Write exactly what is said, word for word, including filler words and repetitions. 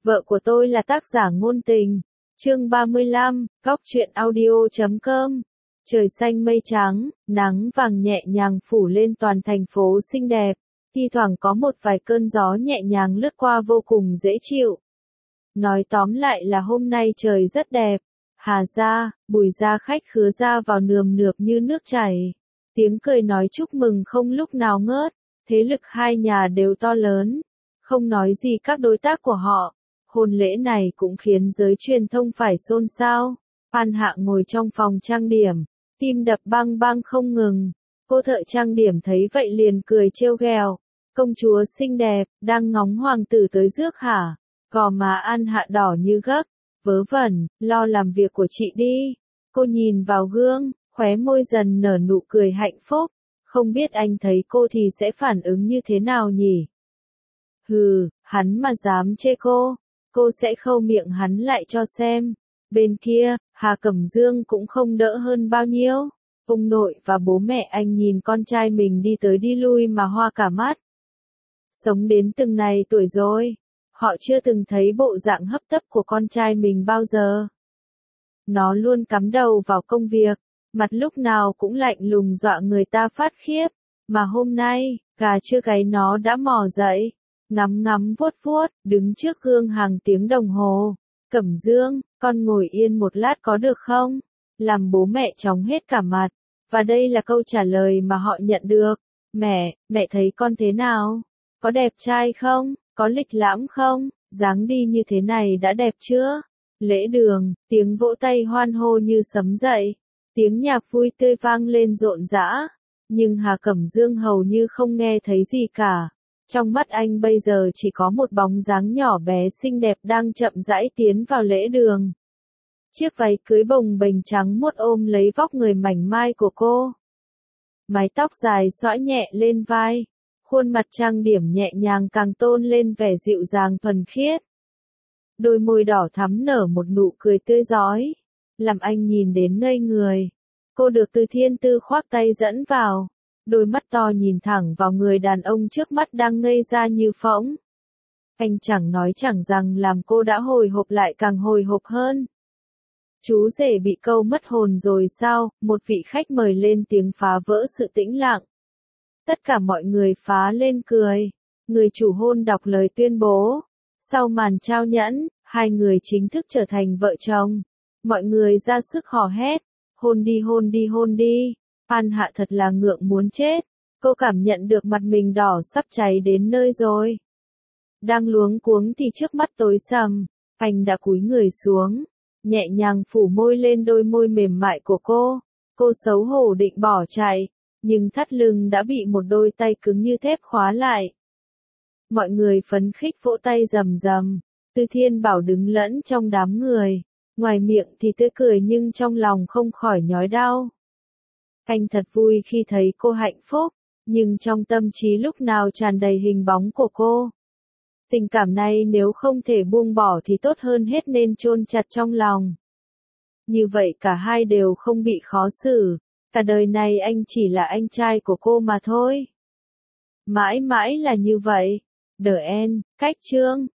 Vợ của tôi là tác giả ngôn tình. Chương ba mươi lăm, góc truyện audio chấm com. Trời xanh mây trắng, nắng vàng nhẹ nhàng phủ lên toàn thành phố xinh đẹp, thi thoảng có một vài cơn gió nhẹ nhàng lướt qua vô cùng dễ chịu. Nói tóm lại là hôm nay trời rất đẹp. Hà gia, Bùi gia khách khứa ra vào nườm nượp như nước chảy. Tiếng cười nói chúc mừng không lúc nào ngớt, thế lực hai nhà đều to lớn. Không nói gì các đối tác của họ, hôn lễ này cũng khiến giới truyền thông phải xôn xao. An Hạ ngồi trong phòng trang điểm, tim đập bang bang không ngừng. Cô thợ trang điểm thấy vậy liền cười trêu ghẹo. Công chúa xinh đẹp, đang ngóng hoàng tử tới rước hả? Gò má An Hạ đỏ như gấc. Vớ vẩn, lo làm việc của chị đi. Cô nhìn vào gương, khóe môi dần nở nụ cười hạnh phúc. Không biết anh thấy cô thì sẽ phản ứng như thế nào nhỉ? Hừ, hắn mà dám chê cô, cô sẽ khâu miệng hắn lại cho xem. Bên kia, Hà Cẩm Dương cũng không đỡ hơn bao nhiêu. Ông nội và bố mẹ anh nhìn con trai mình đi tới đi lui mà hoa cả mắt. Sống đến từng này tuổi rồi, họ chưa từng thấy bộ dạng hấp tấp của con trai mình bao giờ. Nó luôn cắm đầu vào công việc, mặt lúc nào cũng lạnh lùng dọa người ta phát khiếp. Mà hôm nay, gà chưa gáy nó đã mò dậy, ngắm ngắm vuốt vuốt, đứng trước gương hàng tiếng đồng hồ. Cẩm Dương, con ngồi yên một lát có được không? Làm bố mẹ chóng hết cả mặt. Và đây là câu trả lời mà họ nhận được. Mẹ, mẹ thấy con thế nào? Có đẹp trai không? Có lịch lãm không? Dáng đi như thế này đã đẹp chưa? Lễ đường, tiếng vỗ tay hoan hô như sấm dậy. Tiếng nhạc vui tươi vang lên rộn rã. Nhưng Hà Cẩm Dương hầu như không nghe thấy gì cả. Trong mắt anh bây giờ chỉ có một bóng dáng nhỏ bé xinh đẹp đang chậm rãi tiến vào lễ đường. Chiếc váy cưới bồng bềnh trắng muốt ôm lấy vóc người mảnh mai của cô. Mái tóc dài xõa nhẹ lên vai. Khuôn mặt trang điểm nhẹ nhàng càng tôn lên vẻ dịu dàng thuần khiết. Đôi môi đỏ thắm nở một nụ cười tươi rói, làm anh nhìn đến ngây người. Cô được Từ Thiên Tư khoác tay dẫn vào. Đôi mắt to nhìn thẳng vào người đàn ông trước mắt đang ngây ra như phỗng. Anh chẳng nói chẳng rằng làm cô đã hồi hộp lại càng hồi hộp hơn. Chú rể bị câu mất hồn rồi sao? Một vị khách mời lên tiếng phá vỡ sự tĩnh lặng. Tất cả mọi người phá lên cười. Người chủ hôn đọc lời tuyên bố. Sau màn trao nhẫn, hai người chính thức trở thành vợ chồng. Mọi người ra sức hò hét. Hôn đi hôn đi hôn đi. An Hạ thật là ngượng muốn chết. Cô cảm nhận được mặt mình đỏ sắp cháy đến nơi rồi. Đang luống cuống thì trước mắt tối sầm. Anh đã cúi người xuống, nhẹ nhàng phủ môi lên đôi môi mềm mại của cô. Cô xấu hổ định bỏ chạy, nhưng thắt lưng đã bị một đôi tay cứng như thép khóa lại. Mọi người phấn khích vỗ tay rầm rầm. Tư Thiên Bảo đứng lẫn trong đám người. Ngoài miệng thì tươi cười nhưng trong lòng không khỏi nhói đau. Anh thật vui khi thấy cô hạnh phúc, nhưng trong tâm trí lúc nào tràn đầy hình bóng của cô. Tình cảm này nếu không thể buông bỏ thì tốt hơn hết nên chôn chặt trong lòng. Như vậy cả hai đều không bị khó xử, cả đời này anh chỉ là anh trai của cô mà thôi. Mãi mãi là như vậy. The End, cách chương.